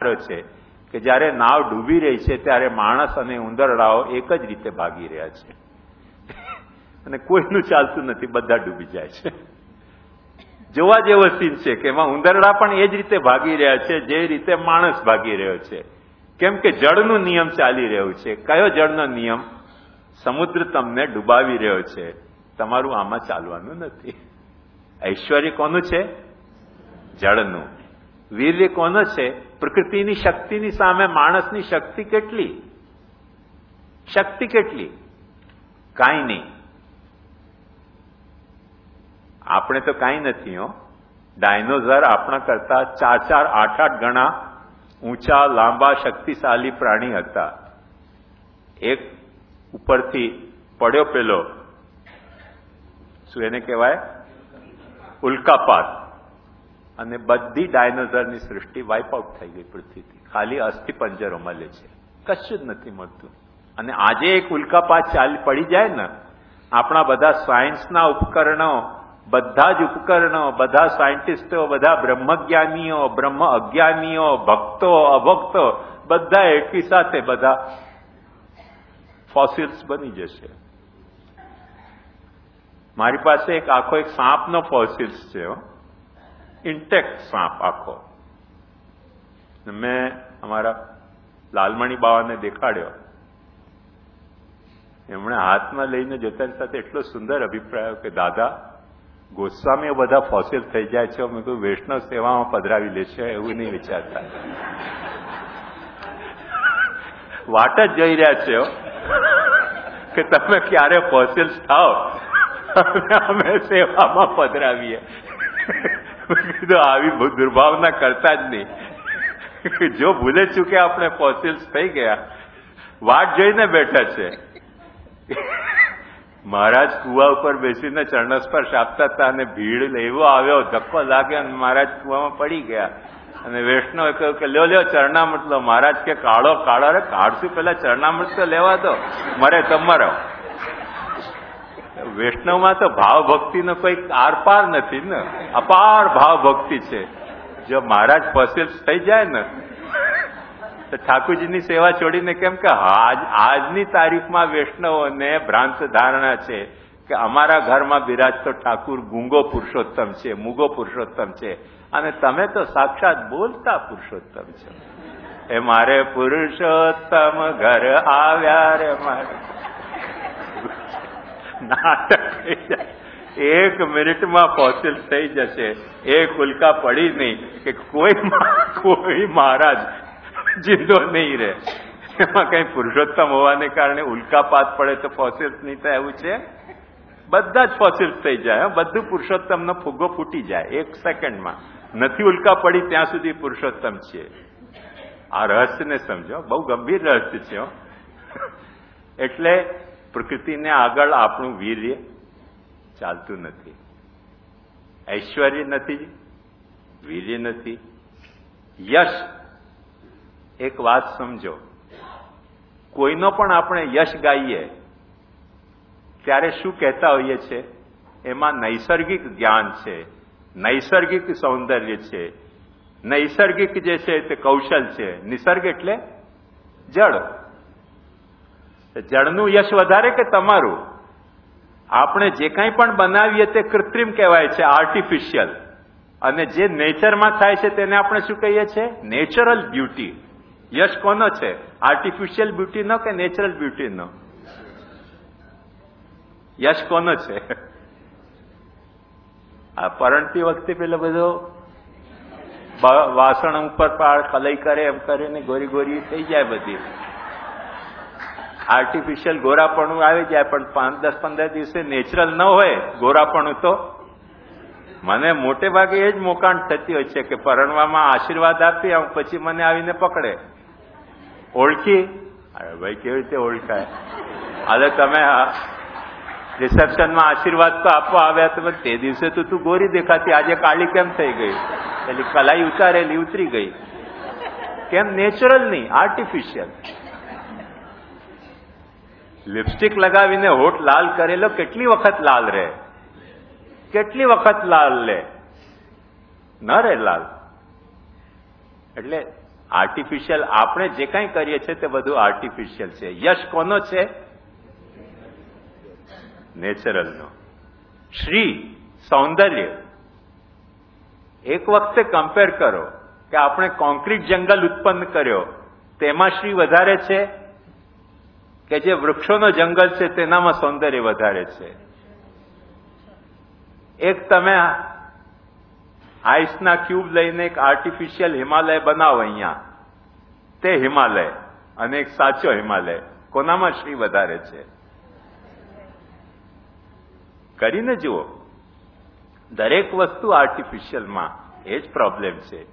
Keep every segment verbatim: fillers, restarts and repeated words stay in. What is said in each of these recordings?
છે કે જ્યારે નાવ ડૂબી રહી છે ત્યારે માણસ અને ઉંદરડાઓ એક જ રીતે ભાગી રહ્યા છે અને કોઈનું ચાલતું નથી, બધા ડૂબી જાય છે. જોવા જેવો સીન છે કે એમાં ઉંદરડા પણ એ જ રીતે ભાગી રહ્યા છે જે રીતે માણસ ભાગી રહ્યો છે. કેમ કે જળનો નિયમ ચાલી રહ્યો છે. કયો જળનો નિયમ? સમુદ્ર તમને ડૂબાવી રહ્યો છે, તમારું આમાં ચાલવાનું નથી. ઐશ્વર્ય કોનું છે? જળનું. વીર્ય કોનો છે? પ્રકૃતિની શક્તિની સામે માણસની શક્તિ કેટલી? શક્તિ કેટલી? કાંઈ નહીં. આપણે તો કાંઈ નથી હો. ડાયનોસર આપણા કરતા ચાર ચાર આઠ આઠ ગણા ઊંચા લાંબા શક્તિશાળી પ્રાણી હતા. એક ઉપરથી પડ્યો પેલો, શું એને કહેવાય, ઉલ્કાપાત, અને બધી ડાયનોસરની સૃષ્ટિ વાઇપ આઉટ થઈ ગઈ પૃથ્વીથી. ખાલી અસ્થિ પંજરો મળે છે, કશું જ નથી મળતું. અને આજે એક ઉલ્કાપાત ચાલી પડી જાય ને, આપણા બધા સાયન્સના ઉપકરણો, બધા જ ઉપકરણો, બધા સાયન્ટિસ્ટો, બધા બ્રહ્મજ્ઞાનીઓ, બ્રહ્મ અજ્ઞાનીઓ, ભક્તો, અભક્તો, બધા એકી સાથે બધા ફોસિલ્સ બની જશે. મારી પાસે એક આખો એક સાપનો ફોસિલ્સ છે, ઇન્ટેક્ટ સાપ આખો. મેં અમારા લાલમણી બાવાને દેખાડ્યો. એમણે હાથમાં લઈને જોતાની સાથે એટલો સુંદર અભિપ્રાય કે દાદા, ગોસ્વામીઓ બધા ફોસિલ થઈ જાય છે, મેં કહ્યું વૈષ્ણવ સેવામાં પધરાવી લેશે એવું નહીં વિચારતા. વાટ જ જોઈ રહ્યા છે કે તમે ક્યારે ફોસિલ્સ થાવ, અમે સેવામાં પધરાવીએ. કીધું આવી દુર્ભાવના કરતા જ નહીં. જો ભૂલે ચૂકે આપણે ફોસિલ્સ થઈ ગયા, વાટ જોઈને બેઠા છે. મહારાજ કુવા ઉપર બેસીને ચરણસ્પર્શ આપતા હતા અને ભીડ એવો આવ્યો, ધક્કો લાગ્યો અને મહારાજ કુવામાં પડી ગયા. અને વૈષ્ણવે કહ્યું કે લ્યો લ્યો ચરણામૃત લો. મહારાજ કે કાળો કાળો, અરે કાઢશું પેલા ચરણામૃત તો લેવા દો, મરે તમારો. વૈષ્ણવમાં તો ભાવ ભક્તિનો કોઈ આર પાર નથી ને, અપાર ભાવ ભક્તિ છે. જો મહારાજ ફોસિલ્સ થઈ જાય ને તો ઠાકુરજીની સેવા છોડીને, કેમ કે આજની તારીખમાં વૈષ્ણવોને ભ્રાંત ધારણા છે કે અમારા ઘરમાં બિરાજતો ઠાકુર ગુંગો પુરુષોત્તમ છે, મૂગો પુરુષોત્તમ છે, અને તમે તો સાક્ષાત બોલતા પુરુષોત્તમ છો. એ મારે પુરુષોત્તમ ઘર આવ્યા રે મારે નાટક થઈ જાય. એક મિનિટમાં ફોસિલ થઈ જશે. એક ઉલ્કા પડી નહીં કે કોઈ કોઈ મહારાજ જિંદો નહીં રહે. એમાં કઈ પુરુષોત્તમ હોવાને કારણે ઉલ્કાપાત પડે તો ફોસિલ્સ નહીં થાય એવું છે? બધા જ ફોસિલ્સ થઈ જાય. બધું પુરુષોત્તમનો ફુગ્ગો ફૂટી જાય એક સેકન્ડમાં. નથી ઉલ્કા પડી ત્યાં સુધી પુરુષોત્તમ છે. આ રહસ્યને સમજો, બહુ ગંભીર રહસ્ય છે. એટલે પ્રકૃતિને આગળ આપણું વીર્ય ચાલતું નથી. ઐશ્વર્ય નથી, વીર્ય નથી, યશ. એક વાત સમજો, કોઈનો પણ આપણે યશ ગાઈએ ત્યારે શું કહેતા હોઈએ છે? એમાં નૈસર્ગિક જ્ઞાન છે, નૈસર્ગિક સૌંદર્ય છે, નૈસર્ગિક જે છે તે કૌશલ છે. નિસર્ગ એટલે જળ. જળનું યશ વધારે કે તમારું? આપણે જે કંઈ પણ બનાવીએ તે કૃત્રિમ કહેવાય છે, આર્ટિફિશિયલ. અને જે નેચરમાં થાય છે તેને આપણે શું કહીએ છીએ? Natural beauty. યશ કોનો છે? આર્ટિફિશિયલ બ્યુટીનો કે નેચરલ બ્યુટીનો? યશ કોનો છે? આ પરણતી વખતે પેલો બધો વાસણ ઉપર પાડ ખલઈ કરે એમ કરીને ગોરી ગોરી થઈ જાય બધી. આર્ટિફિશિયલ ગોરાપણું આવી જાય, પણ પાંચ દસ પંદર દિવસે નેચરલ ન હોય ગોરાપણું તો. મને મોટે ભાગે એ જ મોકાણ થતી હોય છે કે પરણવામાં આશીર્વાદ આપી આવું, પછી મને આવીને પકડે. ઓળખી? અરે ભાઈ કેવી રીતે ઓળખાય? આજે તમે રિસેપ્શનમાં આશીર્વાદ તો આપવા આવ્યા, તમે તે દિવસે તો તું ગોરી દેખાતી, આજે કાળી કેમ થઈ ગઈ? પેલી કલાઈ ઉતારેલી ઉતરી ગઈ. કેમ? નેચરલ નહીં, આર્ટિફિશિયલ. લિપસ્ટિક લગાવીને હોઠ લાલ કરેલો કેટલી વખત લાલ રહે? કેટલી વખત લાલ લે? ન રે લાલ. એટલે આર્ટિફિશિયલ આપણે જે કંઈ કરીએ છીએ તે બધું આર્ટિફિશિયલ છે. યશ કોનો છે? નેચરલનો. શ્રી સૌંદર્ય. એક વખતે કમ્પેર કરો કે આપણે કોન્ક્રીટ જંગલ ઉત્પન્ન કર્યો તેમાં શ્રી વધારે છે કે જે વૃક્ષોનો જંગલ છે તેનામાં સૌંદર્ય વધારે છે? એક તમે આઈસના ક્યુબ લઈને એક આર્ટિફિશિયલ હિમાલય બનાવો અહીંયા, તે હિમાલય અને એક સાચો હિમાલય, કોનામાં શ્રી વધારે છે? કરીને જુઓ. દરેક વસ્તુ આર્ટિફિશિયલમાં એ જ પ્રોબ્લેમ છે.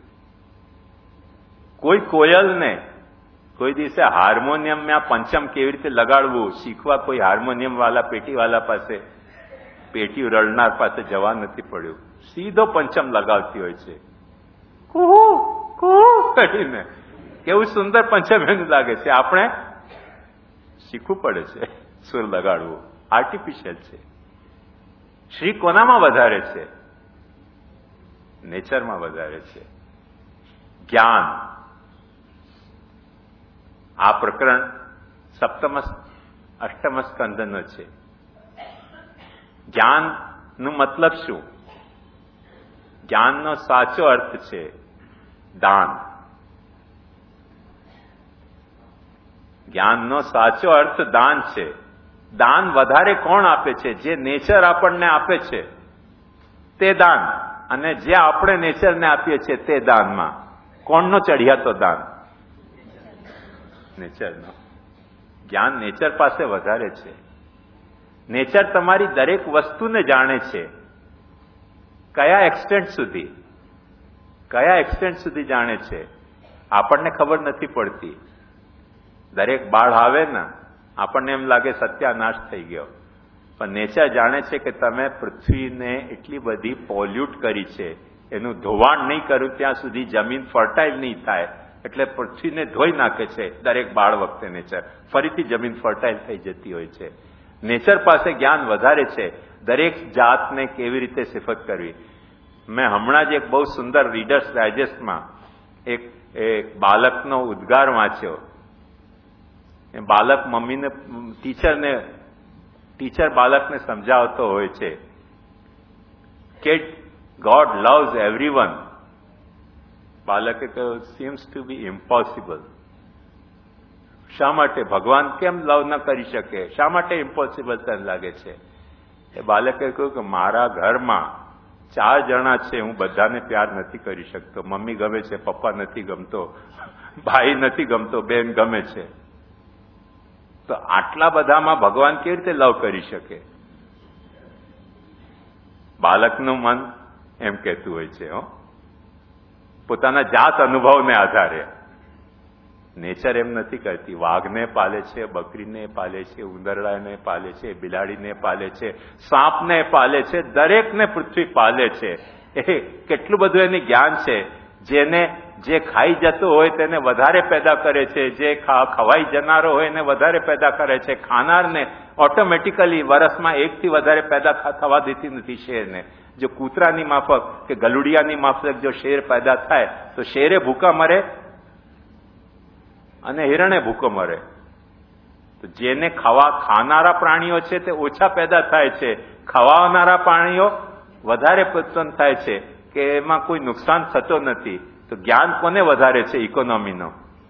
કોઈ કોયલને કોઈ દિવસે હાર્મોનિયમમાં પંચમ કેવી રીતે લગાડવું શીખવા કોઈ હાર્મોનિયમ વાળા પેટીવાળા પાસે, પેટી રડનાર પાસે જવા નથી પડ્યું. સીધો પંચમ લગાવતી હોય છે, કુહુ કુહુ કરીને. કેવું સુંદર પંચમ એનું લાગે છે. આપણે શીખવું પડે છે સુર લગાડવું. આર્ટિફિશિયલ છે. શ્રી કોનામાં વધારે છે? નેચરમાં વધારે છે. જ્ઞાન. આ પ્રકરણ સપ્તમ અષ્ટમ સ્કંદનો છે. જ્ઞાનનું મતલબ શું? જ્ઞાનનો સાચો અર્થ છે દાન. જ્ઞાનનો સાચો અર્થ દાન છે. દાન વધારે કોણ આપે છે? જે નેચર આપણને આપે છે તે દાન, અને જે આપણે નેચરને આપીએ છીએ તે દાનમાં કોણનો ચઢિયાતો દાન? નેચરનો. જ્ઞાન નેચર પાસે વધારે છે. નેચર તમારી દરેક વસ્તુને જાણે છે. કયા એક્સટેન્ટ સુધી? કયા એક્સટેન્ટ સુધી જાણે છે? આપણને ખબર નથી પડતી. દરેક બાળ આવે ને આપણને એમ લાગે સત્યાનાશ થઈ ગયો, પણ નેચર જાણે છે કે તમે પૃથ્વીને એટલી બધી પોલ્યુટ કરી છે, એનું ધોવાણ નહીં કર્યું ત્યાં સુધી જમીન ફર્ટાઇલ નહીં થાય, એટલે પૃથ્વીને ધોઈ નાખે છે દરેક બાળ વખતે નેચર. ફરીથી જમીન ફર્ટાઇલ થઈ જતી હોય છે. નેચર પાસે જ્ઞાન વધારે છે દરેક જાતને કેવી રીતે સિફત કરવી. મેં હમણાં જ એક બહુ સુંદર રીડર્સ ડાયજેસ્ટમાં એક એક બાળકનો ઉદ્ગાર વાંચ્યો. એ બાળક મમ્મીને ટીચરને ટીચર બાળકને સમજાવતો હોય છે કે ગોડ લવ્સ એવરીવન. બાળકે કહ્યું સીમ્સ ટુ બી ઇમ્પોસિબલ. શા માટે? ભગવાન કેમ લવ ન કરી શકે? શા માટે ઇમ્પોસિબલ તને લાગે છે? એ બાળકે કહ્યું કે મારા ઘરમાં ચાર જણા છે, હું બધાને પ્યાર નથી કરી શકતો. મમ્મી ગમે છે, પપ્પા નથી ગમતો, ભાઈ નથી ગમતો, બેન ગમે છે. તો આટલા બધામાં ભગવાન કેવી રીતે લવ કરી શકે? બાળકનું મન એમ કહેતું હોય છે હો, પોતાના જાત અનુભવને આધારે. નેચર એમ નથી કરતી. વાઘને પાલે છે, બકરીને પાલે છે, ઉંદરડાને પાલે છે, બિલાડીને પાલે છે, સાપને પાલે છે, દરેકને પૃથ્વી પાલે છે. એ કેટલું બધું એને જ્ઞાન છે. જેને જે ખાઈ જતો હોય તેને વધારે પેદા કરે છે, જે ખવાઈ જનારો હોય એને વધારે પેદા કરે છે. ખાનારને ઓટોમેટિકલી વર્ષમાં એકથી વધારે પેદા થવા દેતી નથી શેરને. જો કૂતરાની માફક કે ગલુડિયાની માફક જો શેર પેદા થાય તો શેરે ભૂકા મરે અને હિરણે ભૂકો મરે. તો જેને ખાવા ખાનારા પ્રાણીઓ છે તે ઓછા પેદા થાય છે, ખવાનારા પ્રાણીઓ વધારે ઉત્પન્ન થાય છે, કે એમાં કોઈ નુકસાન થતો નથી. તો જ્ઞાન કોને વધારે છે? ઇકોનોમીનો.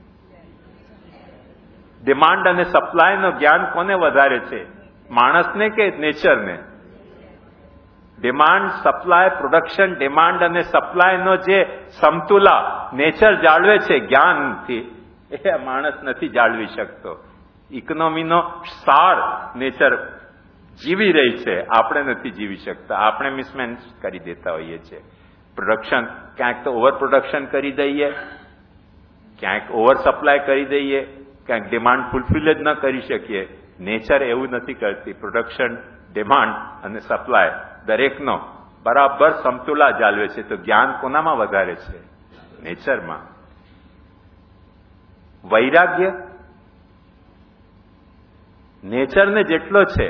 ડિમાન્ડ અને સપ્લાયનો જ્ઞાન કોને વધારે છે? માણસને કે નેચરને? ડિમાન્ડ સપ્લાય પ્રોડક્શન ડિમાન્ડ અને સપ્લાયનો જે સમતુલા નેચર જાળવે છે જ્ઞાનથી, એ માણસ નથી જાળવી શકતો. ઇકોનોમીનો સાર નેચર જીવી રહી છે, આપણે નથી જીવી શકતા. આપણે મિસમેનેજ કરી દેતા હોઈએ છીએ. પ્રોડક્શન ક્યાંક તો ઓવર પ્રોડક્શન કરી દઈએ, ક્યાંક ઓવર સપ્લાય કરી દઈએ, ક્યાંક ડિમાન્ડ ફૂલફિલ જ ન કરી શકીએ. નેચર એવું નથી કરતી. પ્રોડક્શન, ડિમાન્ડ અને સપ્લાય દરેકનો બરાબર સમતુલા જાળવે છે. તો જ્ઞાન કોનામાં વધારે છે? નેચરમાં. વૈરાગ્ય નેચરને જેટલો છે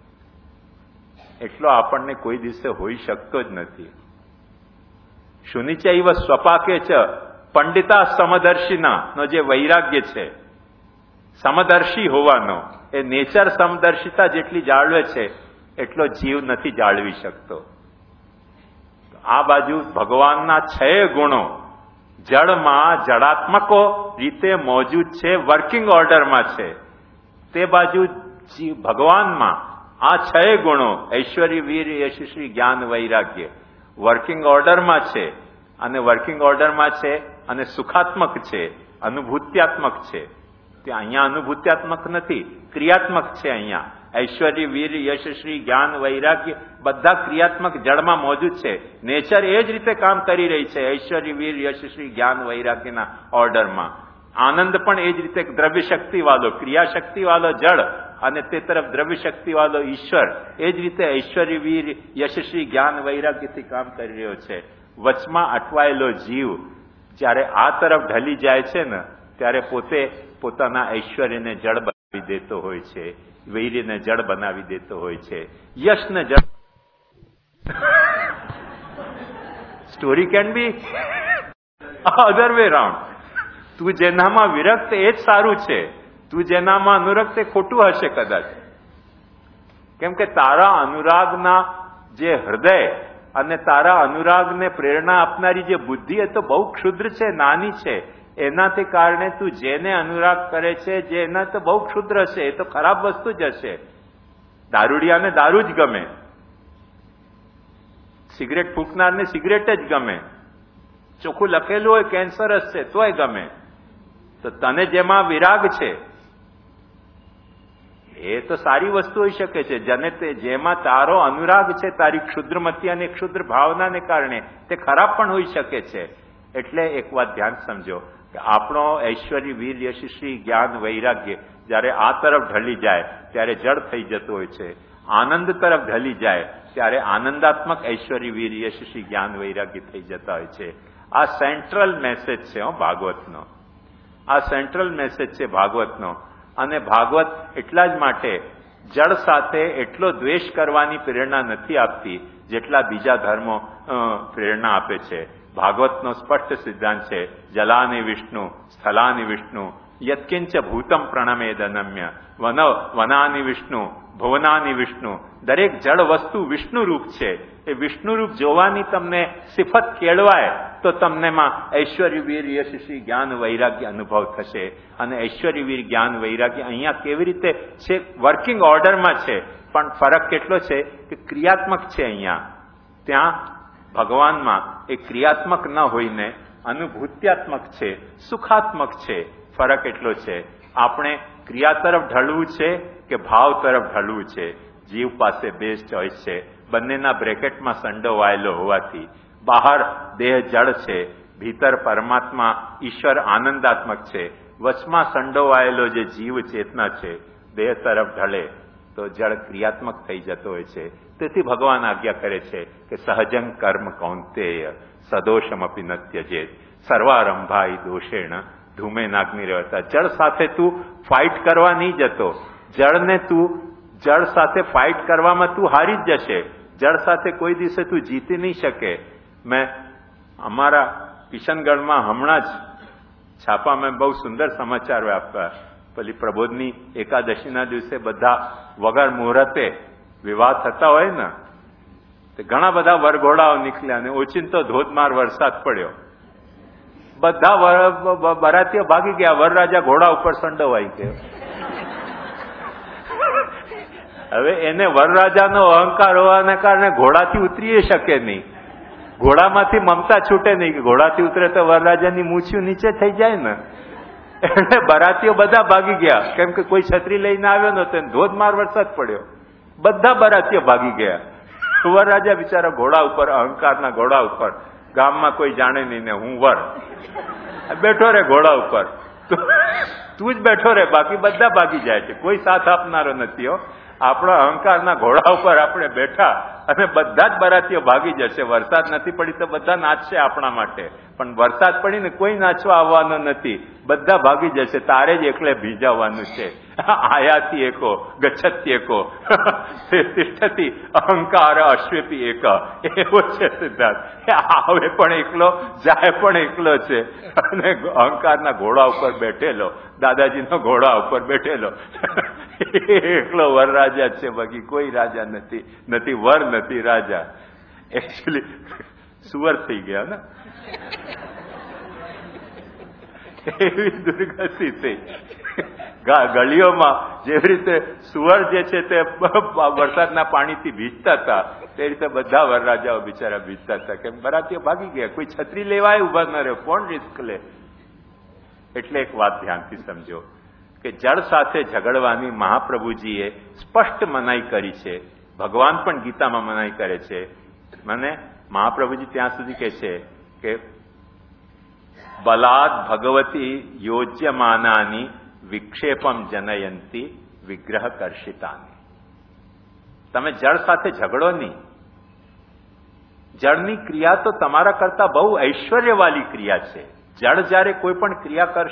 એટલો આપણને કોઈ દિવસે હોઈ શકતો જ નથી. શુનિચૈવ સ્વપાકે ચ પંડિતા સમદર્શિના નો જે વૈરાગ્ય છે, સમદર્શી હોવાનો, એ નેચર સમદર્શિતા જેટલી જાળવે છે એટલો જીવ નથી જાળવી શકતો. આ બાજુ ભગવાનના છ ગુણો જળમાં જળાત્મકો રીતે મોજૂદ છે, વર્કિંગ ઓર્ડરમાં છે. તે બાજુ ભગવાનમાં આ છ ગુણો ઐશ્વર્ય, વીર, યશસ્વી, જ્ઞાન, વૈરાગ્ય વર્કિંગ ઓર્ડરમાં છે. અને વર્કિંગ ઓર્ડરમાં છે અને સુખાત્મક છે, અનુભૂત્યાત્મક છે. ત્યાં અહીંયા અનુભૂત્યાત્મક નથી, ક્રિયાત્મક છે. અહીંયા ઐશ્વર્ય, વીર, યશસ્વી, જ્ઞાન, વૈરાગ્ય બધા ક્રિયાત્મક જળમાં મોજૂદ છે. નેચર એ જ રીતે કામ કરી રહી છે ઐશ્વર્ય, વીર, યશસ્વી, જ્ઞાન, વૈરાગ્યના ઓર્ડરમાં. આનંદ પણ એ જ રીતે દ્રવ્ય શક્તિ વાળો, ક્રિયા શક્તિ વાળો જળ અને તે તરફ દ્રવ્ય શક્તિ વાળો ઈશ્વર એ જ રીતે ઐશ્વર્ય, વીર, યશસ્વી, જ્ઞાન, વૈરાગ્યથી કામ કરી રહ્યો છે. વચમાં અટવાયેલો જીવ જ્યારે આ તરફ ઢલી જાય છે ને ત્યારે પોતે પોતાના ઐશ્વર્યને જળ બનાવી દેતો હોય છે, વીર્યને જળ બનાવી દેતો હોય છે, યશને જળ. Story can be other way round. તું જેનામાં વિરક્ત એ જ સારું છે, તું જેનામાં અનુરક્ત એ ખોટું હશે કદાચ. કેમ કે તારા અનુરાગના જે હૃદય અને તારા અનુરાગને પ્રેરણા આપનારી જે બુદ્ધિ એ તો બહુ ક્ષુદ્ર છે, નાની છે. એનાથી કારણે તું જેને અનુરાગ કરે છે, જે એના તો બહુ ક્ષુદ્ર છે, એ તો ખરાબ વસ્તુ જ હશે. દારૂડિયાને દારૂ જ ગમે, સિગરેટ ફૂંકનારને સિગરેટ જ ગમે, ચોખ્ખું લખેલું હોય કેન્સરસ છે તોય ગમે. તો તને જેમાં વિરાગ છે એ તો સારી વસ્તુ હોઈ શકે છે. જેને તે જેમાં તારો અનુરાગ છે, તારી ક્ષુદ્રમતી અને ક્ષુદ્ર ભાવનાને કારણે તે ખરાબ પણ હોઈ શકે છે. એટલે એક વાત ધ્યાન સમજો કે આપણો ઐશ્વર્ય, વીર, યશસ્વી, જ્ઞાન, વૈરાગ્ય જ્યારે આ તરફ ઢળી જાય ત્યારે જળ થઈ જતું હોય છે. આનંદ તરફ ઢળી જાય ત્યારે આનંદાત્મક ઐશ્વર્ય, વીર, યશસ્વી, જ્ઞાન, વૈરાગ્ય થઈ જતા હોય છે. આ સેન્ટ્રલ મેસેજ છે હો ભાગવતનો. આ સેન્ટ્રલ મેસેજ છે ભાગવતનો. અને ભાગવત એટલા જ માટે જળ સાથે એટલો દ્વેષ કરવાની પ્રેરણા નથી આપતી જેટલા બીજા ધર્મો પ્રેરણા આપે છે. ભાગવતનો સ્પષ્ટ સિદ્ધાંત છે જલાની વિષ્ણુ, સ્થલાની વિષ્ણુ, યત્કિંચ ભૂતમ પ્રણમેદ અનમ્ય, વન વનાની વિષ્ણુ, ભુવનાની વિષ્ણુ. દરેક જળ વસ્તુ વિષ્ણુ રૂપ છે. એ વિષ્ણુ રૂપ જોવાની તમને સિફત કેળવાય તો તમને માં ઐશ્વર્ય, વીર, યશસ્વી, જ્ઞાન, વૈરાગ્ય અનુભવ થશે. અને ઐશ્વર્ય, વીર, જ્ઞાન, વૈરાગ્ય અહીંયા કેવી રીતે છે? વર્કિંગ ઓર્ડરમાં છે, પણ ફરક કેટલો છે કે ક્રિયાત્મક છે. અહીંયા ત્યાં ભગવાનમાં એ ક્રિયાત્મક ન હોઈને અનુભૂત્યાત્મક છે, સુખાત્મક છે. ફરક એટલો છે. આપણે ક્રિયા તરફ ઢળવું છે કે ભાવ તરફ ઢળવું છે? જીવ પાસે બેસ્ટ ચોઇસ છે. બંનેના બ્રેકેટમાં સંડોવાયેલો હોવાથી બહાર દેહ જળ છે, ભીતર પરમાત્મા ઈશ્વર આનંદાત્મક છે. વચમાં સંડોવાયેલો જે જીવ ચેતના છે દેહ તરફ ઢળે તો જળ ક્રિયાત્મક થઈ જતો હોય છે. તેથી ભગવાન આજ્ઞા કરે છે કે સહજં કર્મ કૌંતેય સદોષમપી ન ત્યજેત સર્વારંભાઈ દોષેણ ધૂમે નાગ્નિ રહેતા. જળ સાથે તું ફાઇટ કરવા નહીં જતો. જળને તું જળ સાથે ફાઇટ કરવામાં તું હારી જ જશે. જળ સાથે કોઈ દિવસે તું જીતી નહીં શકે. મેં અમારા કિશનગઢમાં હમણાં જ છાપામાં બહુ સુંદર સમાચાર આપ્યા. પેલી પ્રબોધની એકાદશીના દિવસે બધા વગર મુહૂર્તે વિવાહ થતા હોય ને તે ઘણા બધા વરઘોડાઓ નીકળ્યા અને ઓચિંતો ધોધમાર વરસાદ પડ્યો. બધા બરાતીઓ ભાગી ગયા. વરરાજા ઘોડા ઉપર સંડોવાઈ ગયો. હવે એને વરરાજાનો અહંકાર હોવાને કારણે ઘોડાથી ઉતરી શકે નહીં. ઘોડામાંથી મમતા છૂટે નહીં કે ઘોડાથી ઉતરે તો વરરાજાની મૂછ્યું નીચે થઈ જાય ને. એટલે બરાતીઓ બધા ભાગી ગયા. કેમ કે કોઈ છત્રી લઈને આવ્યો નતો. ધોધમાર વરસાદ પડ્યો. બધા બરાતીઓ ભાગી ગયા. વરરાજા બિચારા ઘોડા ઉપર, અહંકારના ઘોડા ઉપર, ગામમાં કોઈ જાણે નહીં ને હું વર બેઠો રે ઘોડા ઉપર. તું જ બેઠો રે, બાકી બધા ભાગી જાય છે. કોઈ સાથ આપનારો નથી હો. આપણા અહંકારના ઘોડા ઉપર આપણે બેઠા અને બધા જ બરાતીઓ ભાગી જશે. વરસાદ નથી પડી તો બધા નાચશે આપણા માટે, પણ વરસાદ પડીને કોઈ નાચવા આવવાનો નથી. બધા ભાગી જશે, તારે જ એકલે ભીજાવાનું છે. આયાતી એકો ગચ્છતી એકો તિષ્ઠતી અહંકાર અશ્વેપી એક, એવો છે સિદ્ધાર્થ. આવે પણ એકલો, જાય પણ એકલો છે. અને અહંકારના ઘોડા ઉપર બેઠેલો, દાદાજીનો ઘોડા ઉપર બેઠેલો એકલો વરરાજા છે, બાકી કોઈ રાજા નથી. નથી વર, નથી રાજા. એકચ્યુઅલી સુવર થઈ ગયા ને, એવી દુર્ગતિ થઈ. ગલીઓમાં જેવી રીતે સુવર જે છે તે વરસાદના પાણીથી ભીજતા હતા, તે રીતે બધા વરરાજાઓ બિચારા ભીજતા હતા. કેમ? બરાતીઓ ભાગી ગયા, કોઈ છત્રી લેવાય ઉભા ન રહ્યો, કોણ રિસ્ક લે? એટલે એક વાત ધ્યાનથી સમજો કે જળ સાથે ઝઘડવાની મહાપ્રભુજીએ સ્પષ્ટ મનાઈ કરી છે. ભગવાન પણ ગીતામાં મનાઈ કરે છે. મને મહાપ્રભુજી ત્યાં સુધી કહે છે કે બલાદ ભગવતી યોજ્યમાનાની વિક્ષેપમ જનયંતી વિગ્રહ કર્ષિતાની. તમે જળ સાથે ઝઘડો નહીં. જળની ક્રિયા તો તમારા કરતા બહુ ઐશ્વર્યવાળી ક્રિયા છે. જળ જ્યારે કોઈ પણ ક્રિયા કરશે